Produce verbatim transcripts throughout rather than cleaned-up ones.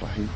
الرحيم.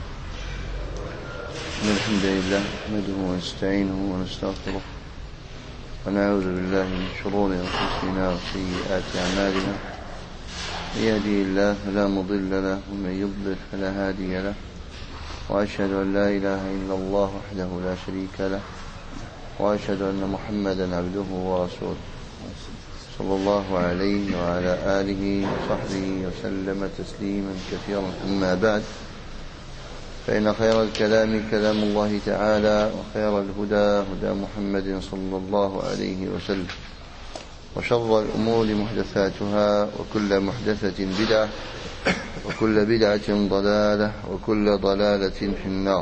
إن الحمد لله نحمده ونستعينه ونستغفره ونعوذ بالله من شرور أنفسنا وسيئات أعمالنا. من يهده الله فلا مضل له ومن يضلل فلا هادي له، وأشهد أن لا إله إلا الله وحده لا شريك له، وأشهد أن محمدا عبده ورسوله صلى الله عليه وعلى آله وصحبه وسلم تسليما كثيرا. أما بعد، فإن خير الكلام كلام الله تعالى، وخير الهدى هدى محمد صلى الله عليه وسلم، وشر الأمور محدثاتها، وكل محدثة بدعة، وكل بدعة ضلالة، وكل ضلالة في النار.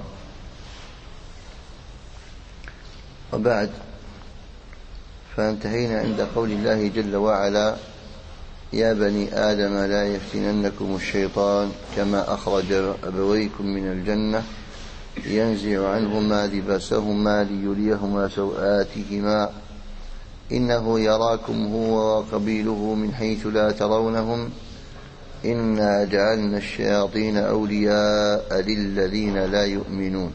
وبعد، فانتهينا عند قول الله جل وعلا: يا بني آدم لا يفتننكم الشيطان كما أخرج أبويكم من الجنة ينزع عنهما لباسهما ليريهما سوآتهما إنه يراكم هو وقبيله من حيث لا ترونهم إنا جعلنا الشياطين أولياء للذين لا يؤمنون.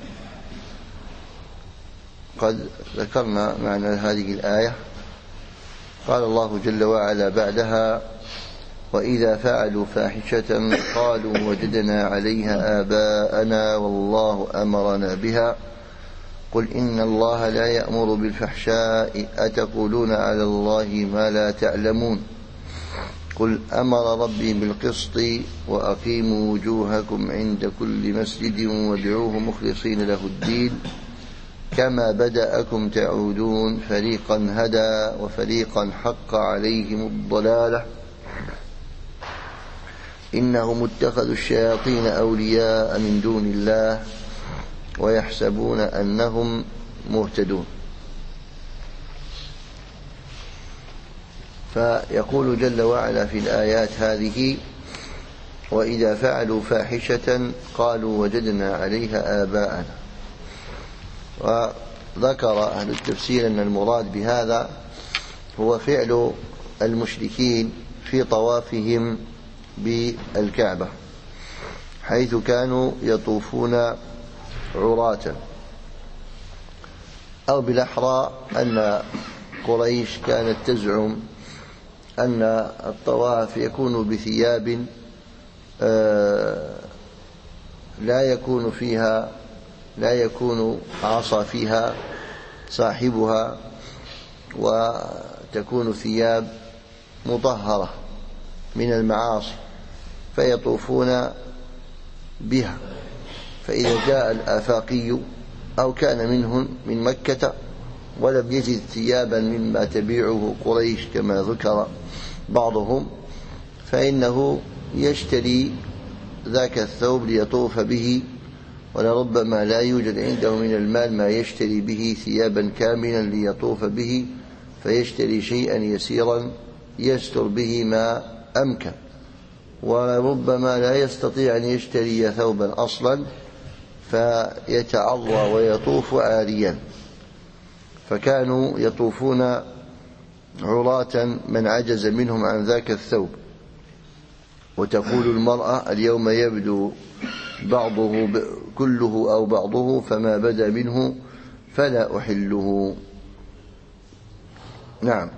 قد ذكرنا معنى هذه الآية. قال الله جل وعلا بعدها: وإذا فعلوا فاحشة قالوا وجدنا عليها آباءنا والله أمرنا بها قل إن الله لا يأمر بالفحشاء أتقولون على الله ما لا تعلمون قل أمر ربي بالقسط وأقيموا وجوهكم عند كل مسجد وادعوه مخلصين له الدين كما بدأكم تعودون فريقا هدى وفريقا حق عليهم الضلالة إنهم اتخذوا الشياطين أولياء من دون الله ويحسبون أنهم مهتدون. فيقول جل وعلا في الآيات هذه: وإذا فعلوا فاحشة قالوا وجدنا عليها آباءنا. وذكر أهل التفسير أن المراد بهذا هو فعل المشركين في طوافهم بالكعبة، حيث كانوا يطوفون عراة، أو بالأحرى أن قريش كانت تزعم أن الطواف يكون بثياب لا يكون فيها لا يكون عصى فيها صاحبها، وتكون ثياب مطهرة من المعاصي فيطوفون بها. فإذا جاء الآفاقي أو كان منهم من مكة ولم يجد ثيابا مما تبيعه قريش كما ذكر بعضهم، فإنه يشتري ذاك الثوب ليطوف به، ولربما لا يوجد عنده من المال ما يشتري به ثيابا كاملا ليطوف به، فيشتري شيئا يسيرا يستر به ما أمكن، ولربما لا يستطيع أن يشتري ثوبا أصلا فيتعرى ويطوف عاريا. فكانوا يطوفون عراة من عجز منهم عن ذاك الثوب. وتقول المرأة: اليوم يبدو بعضه كله أو بعضه فما بدا منه فلا أحله. نعم.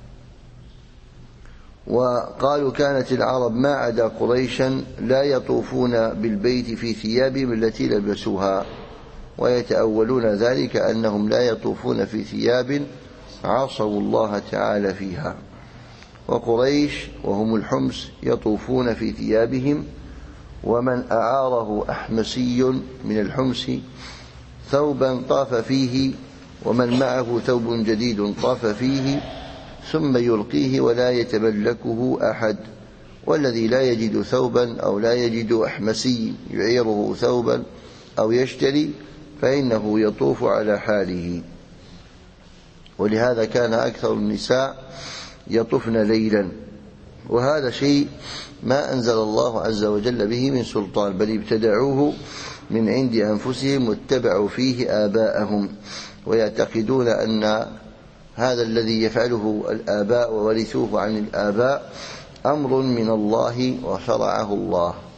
وقالوا كانت العرب ما عدا قريشا لا يطوفون بالبيت في ثيابهم التي لبسوها، ويتأولون ذلك أنهم لا يطوفون في ثياب عصوا الله تعالى فيها. وقريش وهم الحمس يطوفون في ثيابهم، ومن أعاره أحمسي من الحمس ثوبا طاف فيه، ومن معه ثوب جديد طاف فيه ثم يلقيه ولا يتملكه أحد. والذي لا يجد ثوبا أو لا يجد أحمسي يعيره ثوبا أو يشتري فإنه يطوف على حاله. ولهذا كان أكثر النساء يطفن ليلا، وهذا شيء ما أنزل الله عز وجل به من سلطان، بل ابتدعوه من عند أنفسهم واتبعوا فيه آباءهم، ويعتقدون أن هذا الذي يفعله الآباء وورثوه عن الآباء أمر من الله وشرعه الله.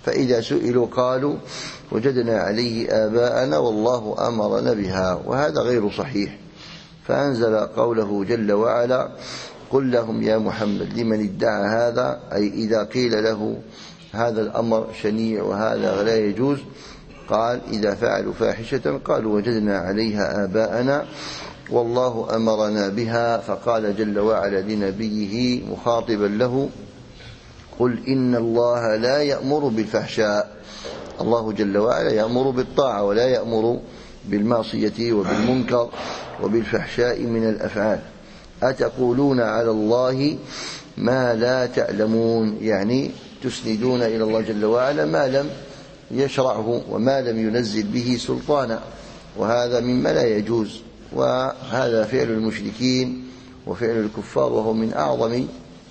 فإذا سئلوا قالوا وجدنا عليه آباءنا والله أمرنا بها، وهذا غير صحيح. فأنزل قوله جل وعلا: قل لهم يا محمد لمن ادعى هذا، أي إذا قيل له هذا الأمر شنيع وهذا لا يجوز، قال إذا فعلوا فاحشة قالوا وجدنا عليها آباءنا والله أمرنا بها. فقال جل وعلا لنبيه مخاطبا له: قل إن الله لا يأمر بالفحشاء. الله جل وعلا يأمر بالطاعة ولا يأمر بالمعصية وبالمنكر وبالفحشاء من الأفعال. أتقولون على الله ما لا تعلمون، يعني تسندون إلى الله جل وعلا ما لم يشرعه وما لم ينزل به سلطانا، وهذا مما لا يجوز، وهذا فعل المشركين وفعل الكفار، وهو من أعظم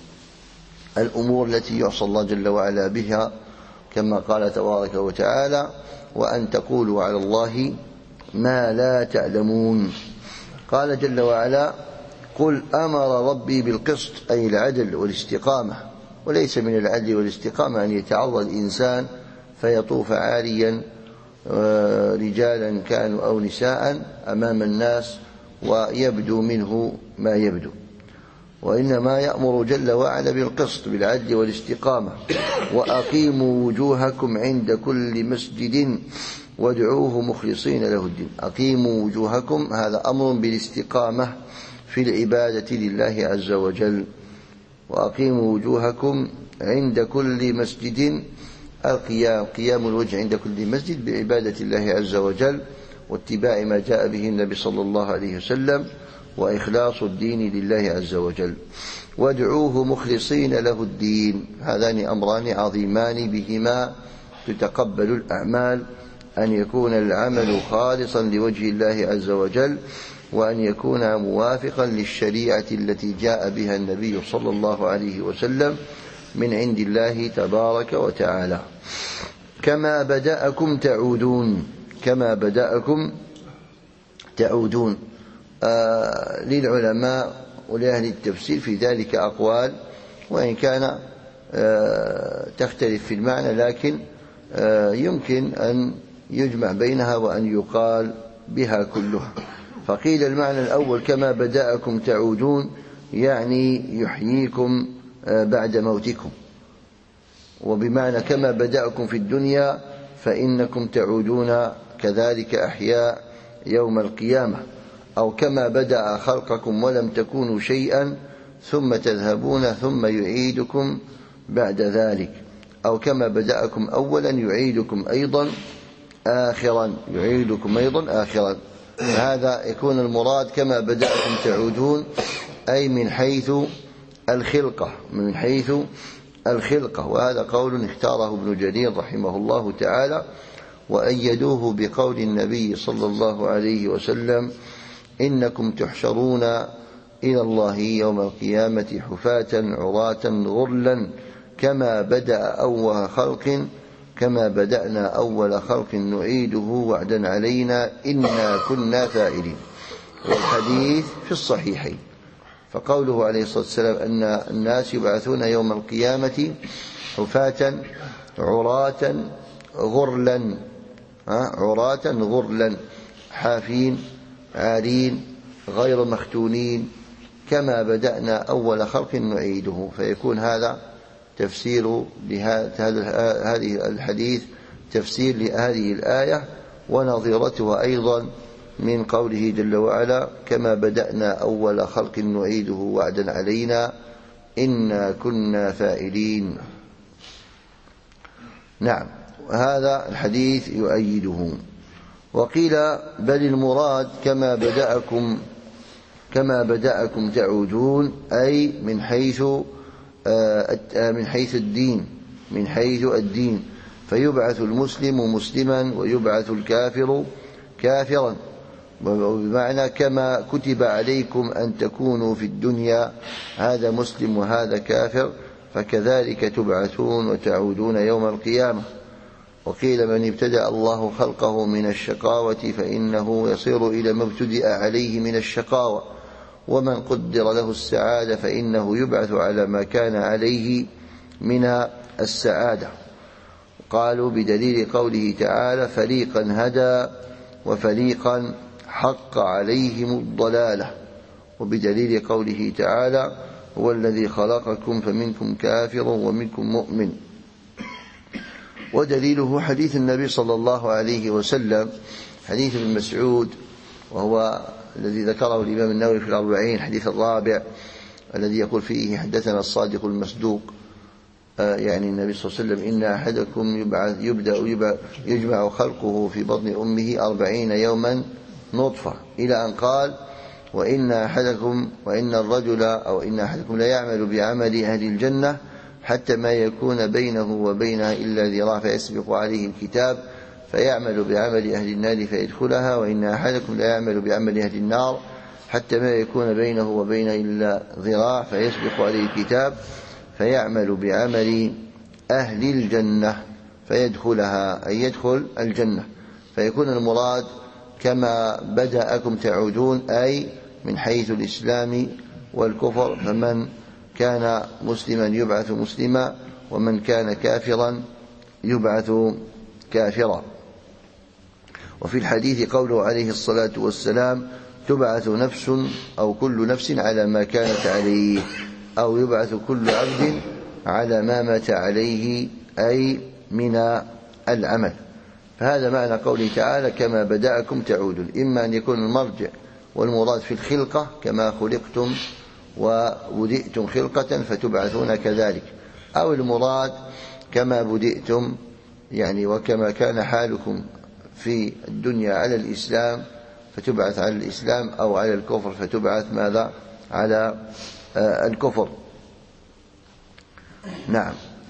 الأمور التي يعصى الله جل وعلا بها، كما قال تبارك وتعالى: وأن تقولوا على الله ما لا تعلمون. قال جل وعلا: قل أمر ربي بالقسط، أي العدل والاستقامة، وليس من العدل والاستقامة أن يتعرض الإنسان فيطوف عاريا رجالا كانوا أو نساء أمام الناس ويبدو منه ما يبدو، وإنما يأمر جل وعلا بالقسط بالعدل والاستقامة. وأقيموا وجوهكم عند كل مسجد وادعوه مخلصين له الدين. أقيموا وجوهكم، هذا أمر بالاستقامة في العبادة لله عز وجل. وأقيموا وجوهكم عند كل مسجد، القيام قيام الوجه عند كل مسجد بعبادة الله عز وجل واتباع ما جاء به النبي صلى الله عليه وسلم وإخلاص الدين لله عز وجل. وادعوه مخلصين له الدين، هذان أمران عظيمان بهما تتقبل الأعمال: أن يكون العمل خالصا لوجه الله عز وجل، وأن يكون موافقا للشريعة التي جاء بها النبي صلى الله عليه وسلم من عند الله تبارك وتعالى. كما بدأكم تعودون، كما بدأكم تعودون. آه للعلماء ولأهل التفسير في ذلك أقوال، وإن كان آه تختلف في المعنى، لكن آه يمكن أن يجمع بينها وأن يقال بها كلها. فقيل المعنى الأول كما بدأكم تعودون، يعني يحييكم بعد موتكم، وبمعنى كما بدأكم في الدنيا فإنكم تعودون كذلك أحياء يوم القيامة. أو كما بدأ خلقكم ولم تكونوا شيئا ثم تذهبون ثم يعيدكم بعد ذلك. أو كما بدأكم أولا يعيدكم أيضا آخرا، يعيدكم أيضا آخرا. هذا يكون المراد كما بدأكم تعودون، أي من حيث الخلقة، من حيث الخلقة. وهذا قول اختاره ابن جرير رحمه الله تعالى، وأيدوه بقول النبي صلى الله عليه وسلم: إنكم تحشرون إلى الله يوم القيامة حفاة عراة غرلا كما بدأ أول خلق كما بدأنا أول خلق نعيده وعدا علينا إنا كنا فاعلين. والحديث في الصحيحين. فقوله عليه الصلاة والسلام أن الناس يبعثون يوم القيامة حفاة عراة غرلا، عراة غرلا، حافين عارين غير مختونين، كما بدأنا أول خلق نعيده. فيكون هذا تفسير لهذه الحديث، تفسير لهذه الآية، ونظيرتها أيضا من قوله جل وعلا: كما بدأنا أول خلق نعيده وعدا علينا إنا كنا فاعلين. نعم، هذا الحديث يؤيده. وقيل بل المراد كما بدأكم كما بدأكم تعودون، أي من حيث من حيث الدين، من حيث الدين، فيبعث المسلم مسلما ويبعث الكافر كافرا. بمعنى كما كتب عليكم أن تكونوا في الدنيا، هذا مسلم وهذا كافر، فكذلك تبعثون وتعودون يوم القيامة. وقيل من ابتدأ الله خلقه من الشقاوة فإنه يصير إلى ما ابتدأ عليه من الشقاوة، ومن قدر له السعادة فإنه يبعث على ما كان عليه من السعادة. قالوا بدليل قوله تعالى فريقا هدى وفريقا حق عليهم الضلالة، وبدليل قوله تعالى هو الذي خلقكم فمنكم كافر ومنكم مؤمن. ودليله حديث النبي صلى الله عليه وسلم، حديث ابن مسعود، وهو الذي ذكره الإمام النووي في الأربعين، حديث الرابع الذي يقول فيه حدثنا الصادق المصدوق، يعني النبي صلى الله عليه وسلم إن أحدكم يبعث يبدأ يجمع خلقه في بطن أمه أربعين يوما نطفة، إلى أن قال وإن أحدكم وإن الرجل أو إن أحدكم لا يعمل بعمل أهل الجنة حتى ما يكون بينه وبينها إلا ذراع فيسبق عليه الكتاب فيعمل بعمل أهل النار فيدخلها، وإن أحدكم لا يعمل بعمل أهل النار حتى ما يكون بينه وبينها إلا ذراع فيسبق عليه الكتاب فيعمل بعمل أهل الجنة فيدخلها، أي يدخل الجنة. فيكون المراد كما بدأكم تعودون، أي من حيث الإسلام والكفر، فمن كان مسلما يبعث مسلما ومن كان كافرا يبعث كافرا. وفي الحديث قوله عليه الصلاة والسلام تبعث نفس أو كل نفس على ما كانت عليه، أو يبعث كل عبد على ما مات عليه، أي من العمل. فهذا معنى قوله تعالى كما بدأكم تعودون، إما أن يكون المرجع والمراد في الخلقة كما خلقتم وبدئتم خلقة فتبعثون كذلك، أو المراد كما بدئتم يعني وكما كان حالكم في الدنيا على الإسلام فتبعث على الإسلام، أو على الكفر فتبعث ماذا على آه الكفر. نعم.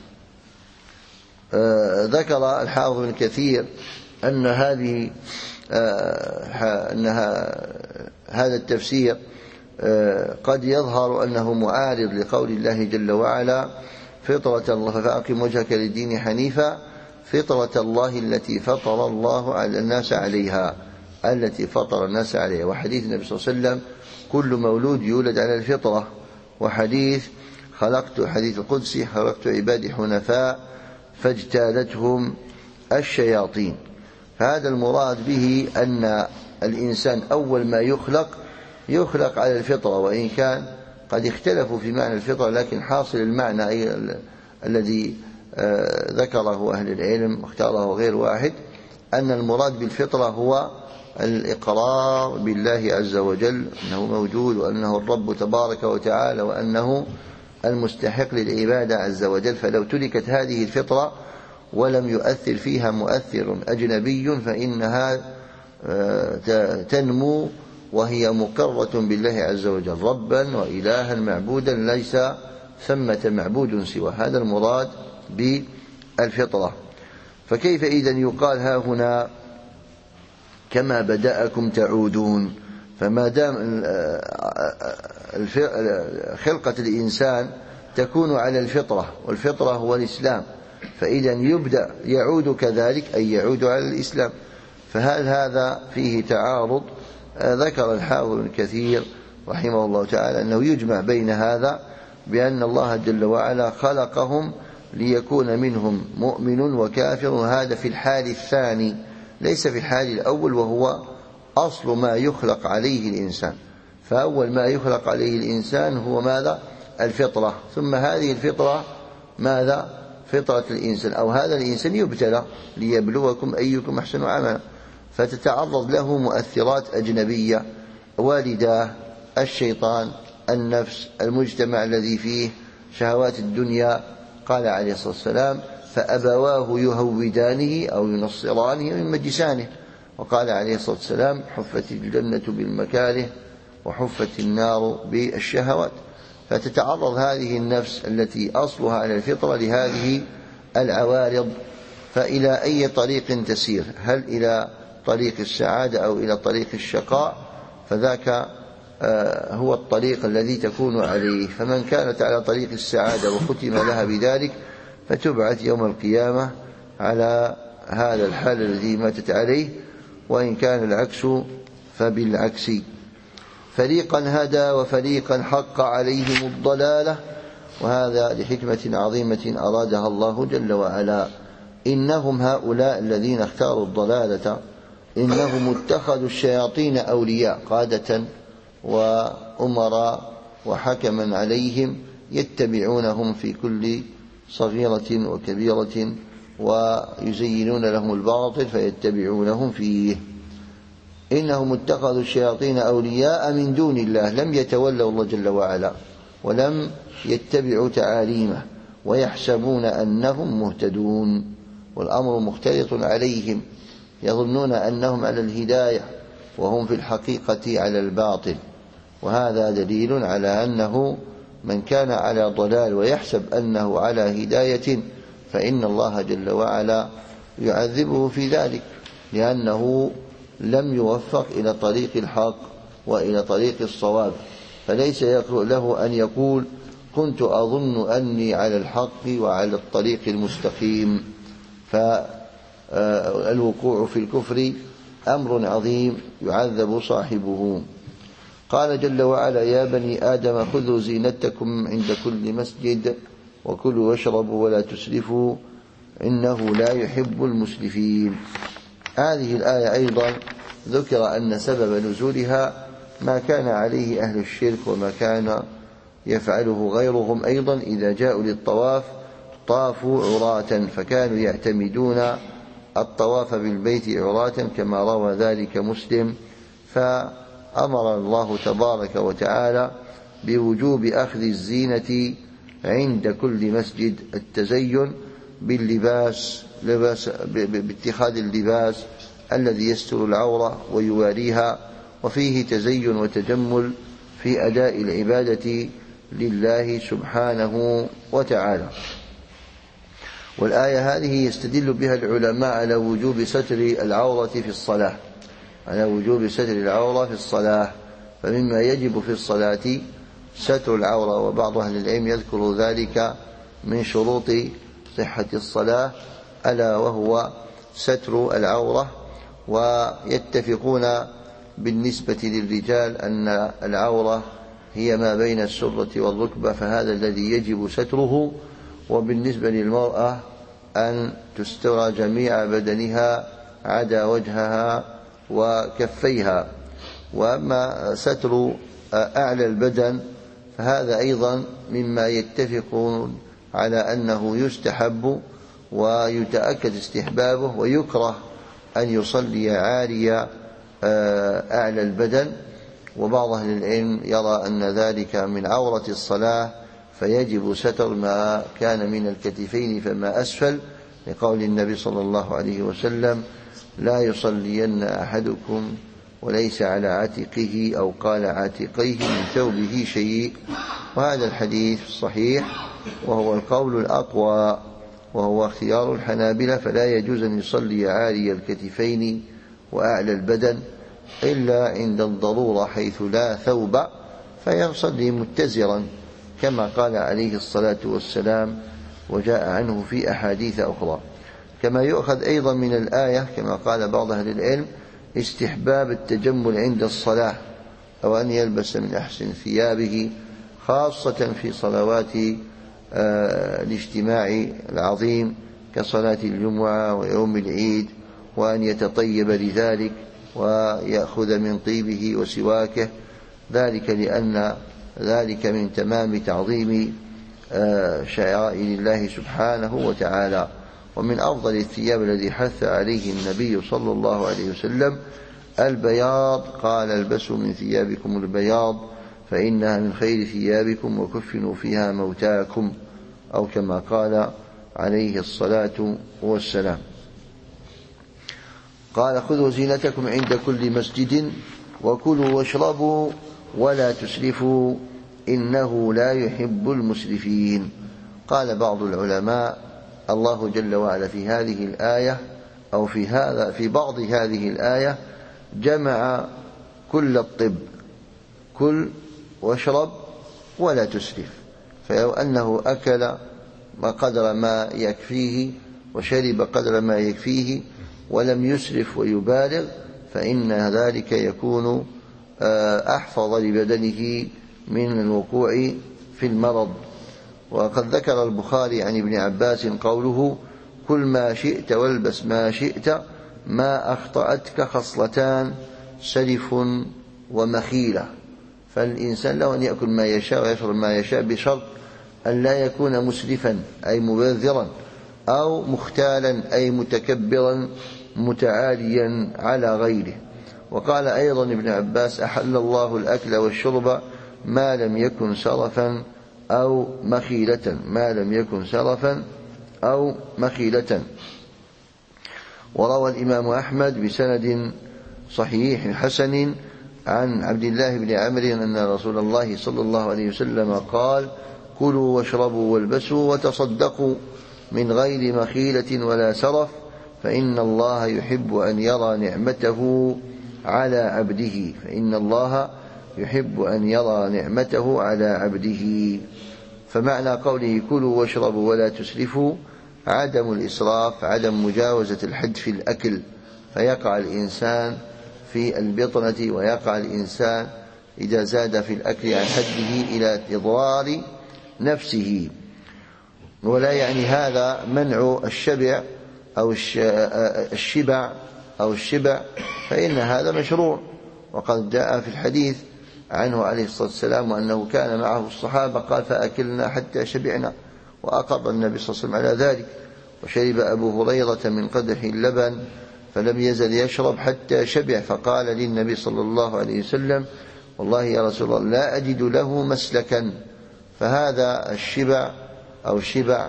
آه ذكر الحافظ ابن كثير أن هذه آه أنها هذا التفسير آه قد يظهر أنه معارض لقول الله جل وعلا فطرة الله فأقم وجهك للدين حنيفا فطرة الله التي فطر الله على الناس عليها التي فطر الناس عليها، وحديث النبي صلى الله عليه وسلم كل مولود يولد على الفطرة، وحديث خلقت حديث القدسي خلقت عبادي حنفاء فاجتالتهم الشياطين. فهذا المراد به أن الإنسان أول ما يخلق يخلق على الفطرة، وإن كان قد اختلفوا في معنى الفطرة، لكن حاصل المعنى أي الذي ذكره أهل العلم واختاره غير واحد أن المراد بالفطرة هو الإقرار بالله عز وجل أنه موجود وأنه الرب تبارك وتعالى وأنه المستحق للعبادة عز وجل. فلو تركت هذه الفطرة ولم يؤثر فيها مؤثر أجنبي فإنها تنمو وهي مقرة بالله عز وجل ربا وإلها معبودا ليس ثمة معبود سوى. هذا المراد بالفطرة. فكيف إذن يقال ها هنا كما بدأكم تعودون؟ فما دام خلقة الإنسان تكون على الفطرة، والفطرة هو الإسلام، فإذا يبدأ يعود كذلك أي يعود على الإسلام. فهل هذا فيه تعارض؟ ذكر الحافظ ابن كثير رحمه الله تعالى أنه يجمع بين هذا بأن الله جل وعلا خلقهم ليكون منهم مؤمن وكافر، هذا في الحال الثاني ليس في الحال الأول، وهو أصل ما يخلق عليه الإنسان. فأول ما يخلق عليه الإنسان هو ماذا؟ الفطرة، ثم هذه الفطرة ماذا؟ فطرة الإنسان، أو هذا الإنسان يبتلى ليبلوكم أيكم أحسن عملا، فتتعرض له مؤثرات أجنبية، والداه، الشيطان، النفس، المجتمع الذي فيه شهوات الدنيا. قال عليه الصلاة والسلام فأبواه يهودانه أو ينصرانه من مجسانه، وقال عليه الصلاة والسلام حفت الجنة بالمكاره وحفت النار بالشهوات. فتتعرض هذه النفس التي أصلها على الفطرة لهذه العوارض، فإلى أي طريق تسير؟ هل إلى طريق السعادة أو إلى طريق الشقاء؟ فذاك هو الطريق الذي تكون عليه. فمن كانت على طريق السعادة وختم لها بذلك فتبعث يوم القيامة على هذا الحال الذي ماتت عليه، وإن كان العكس فبالعكس. فريقا هدى وفريقا حق عليهم الضلالة، وهذا لحكمة عظيمة أرادها الله جل وعلا. إنهم هؤلاء الذين اختاروا الضلالة إنهم اتخذوا الشياطين أولياء قادة وأمراء وحكما عليهم يتبعونهم في كل صغيرة وكبيرة ويزينون لهم الباطل فيتبعونهم فيه. إنهم اتخذوا الشياطين أولياء من دون الله لم يتولوا الله جل وعلا ولم يتبعوا تعاليمه ويحسبون أنهم مهتدون والأمر مختلط عليهم يظنون أنهم على الهداية وهم في الحقيقة على الباطل. وهذا دليل على أنه من كان على ضلال ويحسب أنه على هداية فإن الله جل وعلا يعذبه في ذلك لأنه لم يوفق إلى طريق الحق وإلى طريق الصواب. فليس له أن يقول كنت أظن أني على الحق وعلى الطريق المستقيم. فالوقوع في الكفر أمر عظيم يعذب صاحبه. قال جل وعلا يا بني آدم خذوا زينتكم عند كل مسجد وكلوا واشربوا ولا تسرفوا إنه لا يحب المسرفين. هذه الآية أيضا ذكر أن سبب نزولها ما كان عليه أهل الشرك وما كان يفعله غيرهم أيضا إذا جاءوا للطواف طافوا عراة فكانوا يعتمدون الطواف بالبيت عراة كما روى ذلك مسلم. فأمر الله تبارك وتعالى بوجوب أخذ الزينة عند كل مسجد التزين باللباس لباس باتخاذ اللباس الذي يستر العورة ويواريها وفيه تزين وتجمل في أداء العبادة لله سبحانه وتعالى. والآية هذه يستدل بها العلماء على وجوب ستر العورة في الصلاة على وجوب ستر العورة في الصلاة. فمما يجب في الصلاة ستر العورة وبعض أهل العلم يذكر ذلك من شروط صحة الصلاة ألا وهو ستر العورة. ويتفقون بالنسبة للرجال أن العورة هي ما بين السرة والركبة فهذا الذي يجب ستره. وبالنسبة للمرأة أن تستر جميع بدنها عدا وجهها وكفيها. وأما ستر أعلى البدن فهذا أيضا مما يتفقون على أنه يستحب ويتأكد استحبابه ويكره أن يصلي عاري أعلى البدن. وبعض أهل العلم يرى أن ذلك من عورة الصلاة فيجب ستر ما كان من الكتفين فما أسفل لقول النبي صلى الله عليه وسلم لا يصلين أحدكم وليس على عاتقه أو قال عاتقيه من ثوبه شيء. وهذا الحديث صحيح وهو القول الأقوى وهو اختيار الحنابلة فلا يجوز أن يصلي عاري الكتفين وأعلى البدن إلا عند الضرورة حيث لا ثوب فيصلي متزرا كما قال عليه الصلاة والسلام وجاء عنه في أحاديث أخرى. كما يؤخذ أيضا من الآية كما قال بعض أهل العلم استحباب التجمل عند الصلاة أو أن يلبس من أحسن ثيابه خاصة في صلوات الاجتماع العظيم كصلاة الجمعة ويوم العيد وأن يتطيب لذلك ويأخذ من طيبه وسواكه ذلك لأن ذلك من تمام تعظيم شعائر الله سبحانه وتعالى. ومن أفضل الثياب الذي حث عليه النبي صلى الله عليه وسلم البياض قال البسوا من ثيابكم البياض فإنها من خير ثيابكم وكفنوا فيها موتاكم أو كما قال عليه الصلاة والسلام. قال خذوا زينتكم عند كل مسجد وكلوا واشربوا ولا تسرفوا إنه لا يحب المسرفين. قال بعض العلماء الله جل وعلا في هذه الآية أو في هذا في بعض هذه الآية جمع كل الطب كل واشرب ولا تسرف. فلو أنه أكل ما قدر ما يكفيه وشرب قدر ما يكفيه ولم يسرف ويبالغ فإن ذلك يكون أحفظ لبدنه من الوقوع في المرض. وقد ذكر البخاري عن ابن عباس قوله كل ما شئت والبس ما شئت ما أخطأتك خصلتان سلف ومخيلة. فالإنسان له أن يأكل ما يشاء ويشرب ما يشاء بشرط أن لا يكون مسرفا أي مبذرا أو مختالا أي متكبرا متعاليا على غيره. وقال أيضا ابن عباس: أحل الله الأكل والشرب ما لم يكن سرفا أو مخيلة ما لم يكن سرفا أو مخيلة. وروى الإمام أحمد بسند صحيح حسن عن عبد الله بن عمرو أن رسول الله صلى الله عليه وسلم قال: كلوا واشربوا والبسوا وتصدقوا من غير مخيلة ولا سرف فإن الله يحب أن يرى نعمته على عبده فإن الله يحب أن يرى نعمته على عبده. فمعنى قوله كلوا واشربوا ولا تسرفوا عدم الإسراف، عدم مجاوزة الحد في الأكل، فيقع الإنسان في البطنة ويقع الإنسان إذا زاد في الأكل عن حده إلى إضرار نفسه. ولا يعني هذا منع الشبع أو الشبع أو الشبع فإن هذا مشروع، وقد جاء في الحديث عنه عليه الصلاة والسلام وأنه كان معه الصحابة قال: فأكلنا حتى شبعنا، وأقر النبي صلى الله عليه وسلم على ذلك. وشرب أبو هريرة من قدح اللبن فلم يزل يشرب حتى شبع، فقال للنبي صلى الله عليه وسلم: والله يا رسول الله لا أجد له مسلكا. فهذا الشبع أو الشبع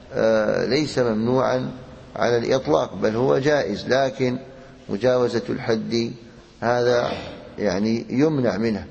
ليس ممنوعا على الإطلاق، بل هو جائز، لكن مجاوزة الحد هذا يعني يمنع منه،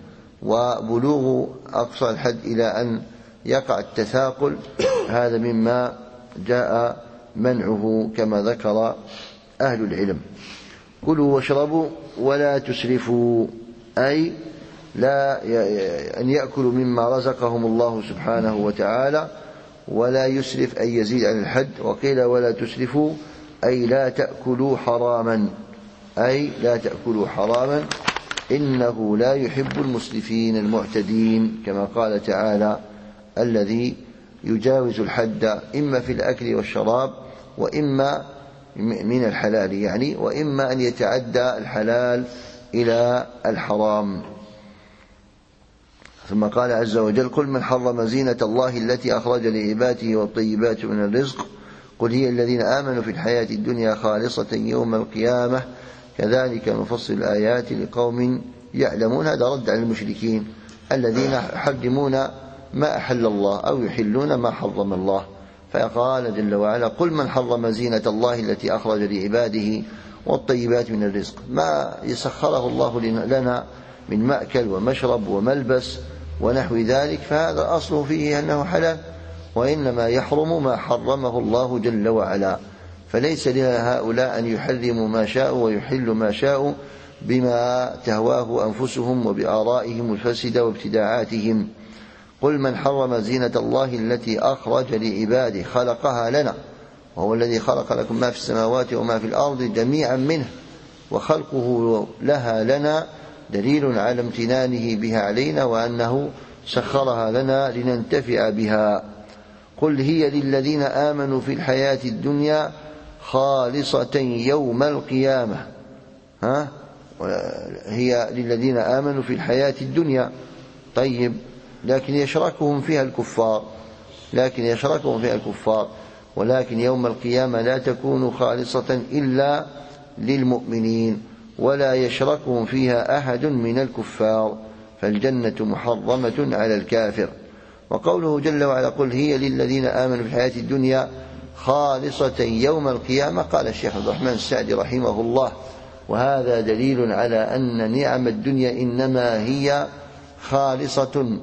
وبلوغ أقصى الحد إلى أن يقع التثاقل هذا مما جاء منعه كما ذكر أهل العلم. كلوا واشربوا ولا تسرفوا، أي لا أن يأكلوا مما رزقهم الله سبحانه وتعالى، ولا يسرف أي يزيد عن الحد. وقيل ولا تسرفوا أي لا تأكلوا حراما، أي لا تأكلوا حراما إنه لا يحب المسرفين المعتدين، كما قال تعالى: الذي يجاوز الحد إما في الأكل والشراب وإما من الحلال، يعني وإما أن يتعدى الحلال إلى الحرام. ثم قال عز وجل: قل من حرم زينة الله التي أخرج لعباده والطيبات من الرزق قل هي الذين آمنوا في الحياة الدنيا خالصة يوم القيامة كذلك نفصل الآيات لقوم يعلمون. هذا رد على المشركين الذين يحرمون ما أحل الله أو يحلون ما حرم الله. فقال جل وعلا: قل من حرم زينة الله التي أخرج لعباده والطيبات من الرزق، ما يسخره الله لنا من مأكل ومشرب وملبس ونحو ذلك، فهذا أصله فيه أنه حلال، وإنما يحرم ما حرمه الله جل وعلا. فليس لهؤلاء أن يحرموا ما شاءوا ويحلوا ما شاءوا بما تهواه أنفسهم وبآرائهم الفاسدة وابتداعاتهم. قل من حرم زينة الله التي أخرج لعباده، خلقها لنا، وهو الذي خلق لكم ما في السماوات وما في الأرض جميعا منه، وخلقه لها لنا دليل على امتنانه بها علينا وأنه سخرها لنا لننتفع بها. قل هي للذين آمنوا في الحياة الدنيا خالصة يوم القيامة. ها؟ هي للذين آمنوا في الحياة الدنيا، طيب، لكن يشركهم فيها الكفار لكن يشركهم فيها الكفار ولكن يوم القيامة لا تكون خالصة إلا للمؤمنين، ولا يشركهم فيها أحد من الكفار، فالجنة محرمة على الكافر. وقوله جل وعلا: قل هي للذين آمنوا في الحياة الدنيا خالصة يوم القيامة، قال الشيخ عبد الرحمن السعدي رحمه الله: وهذا دليل على أن نعم الدنيا إنما هي خالصة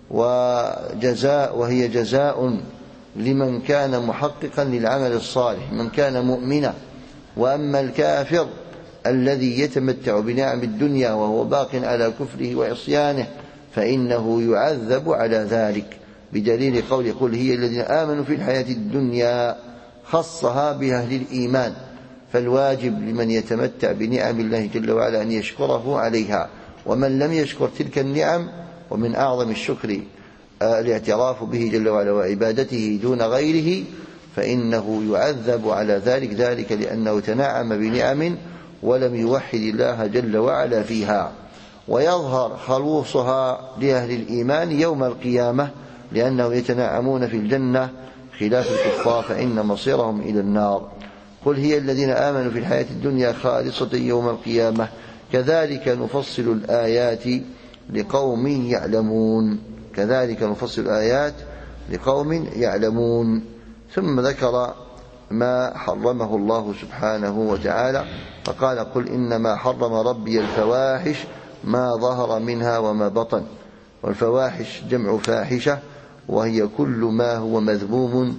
وجزاء وهي جزاء لمن كان محققا للعمل الصالح، من كان مؤمنا. وأما الكافر الذي يتمتع بنعم الدنيا وهو باق على كفره وعصيانه فإنه يعذب على ذلك، بدليل قول قل هي الذين آمنوا في الحياة الدنيا، خصها بأهل الإيمان. فالواجب لمن يتمتع بنعم الله جل وعلا أن يشكره عليها، ومن لم يشكر تلك النعم، ومن أعظم الشكر الاعتراف به جل وعلا وعبادته دون غيره، فإنه يعذب على ذلك ذلك لأنه تنعم بنعم ولم يوحد الله جل وعلا فيها. ويظهر خلوصها لأهل الإيمان يوم القيامة لأنهم يتنعمون في الجنة خلاف الكفار فإن مصيرهم إلى النار. قل هي الذين آمنوا في الحياة الدنيا خالصة يوم القيامة كذلك نفصل الآيات لقوم يعلمون. كذلك نفصل الآيات لقوم يعلمون. ثم ذكر ما حرمه الله سبحانه وتعالى فقال قل إنما حرم ربي الفواحش ما ظهر منها وما بطن. والفواحش جمع فاحشة وهي كل ما هو مذموم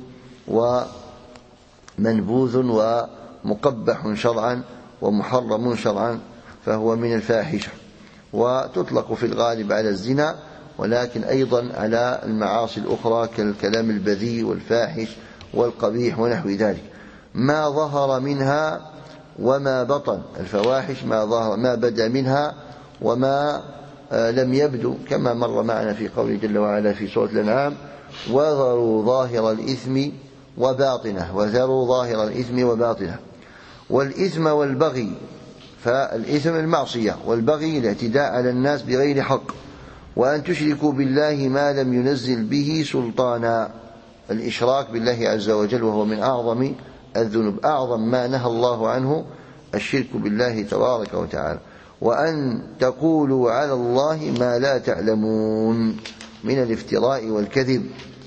ومنبوذ ومقبح شرعا ومحرم شرعا فهو من الفاحشة. وتطلق في الغالب على الزنا ولكن أيضا على المعاصي الأخرى كالكلام البذيء والفاحش والقبيح ونحو ذلك. ما ظهر منها وما بطن. الفواحش ما ظهر ما بدا منها وما لم يبدو كما مر معنا في قوله جل وعلا في سورة الأنعام وذروا ظاهر الإثم وباطنه. وذروا ظاهر الإثم وباطنه. والإثم والبغي فالإثم المعصية والبغي الاعتداء على الناس بغير حق وأن تشركوا بالله ما لم ينزل به سلطانا. الإشراك بالله عز وجل وهو من أعظم الذنوب أعظم ما نهى الله عنه الشرك بالله تبارك وتعالى. وأن تقولوا على الله ما لا تعلمون من الافتراء والكذب.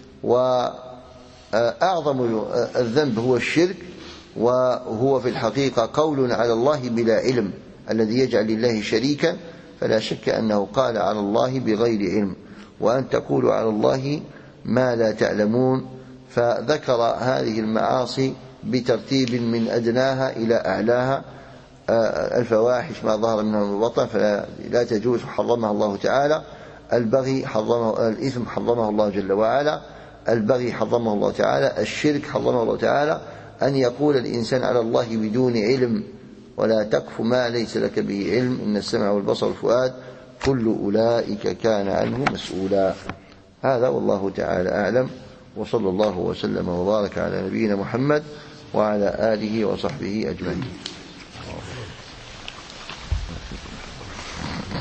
وأعظم الذنب هو الشرك وهو في الحقيقة قول على الله بلا علم الذي يجعل لله شريكا فلا شك أنه قال على الله بغير علم. وأن تقولوا على الله ما لا تعلمون. فذكر هذه المعاصي بترتيب من أدناها إلى أعلاها. الفواحش ما ظهر منها من البطن فلا تجوز حرمها الله تعالى. البغي حرمه الإثم حرمه الله جل وعلا. البغي حرمه الله تعالى. الشرك حرمه الله تعالى. أن يقول الإنسان على الله بدون علم ولا تقف ما ليس لك به علم إن السمع والبصر والفؤاد كل أولئك كان عنه مسؤولا. هذا والله تعالى أعلم وصلى الله وسلم وبارك على نبينا محمد وعلى آله وصحبه أجمعين.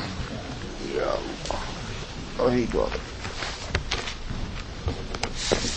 يا الله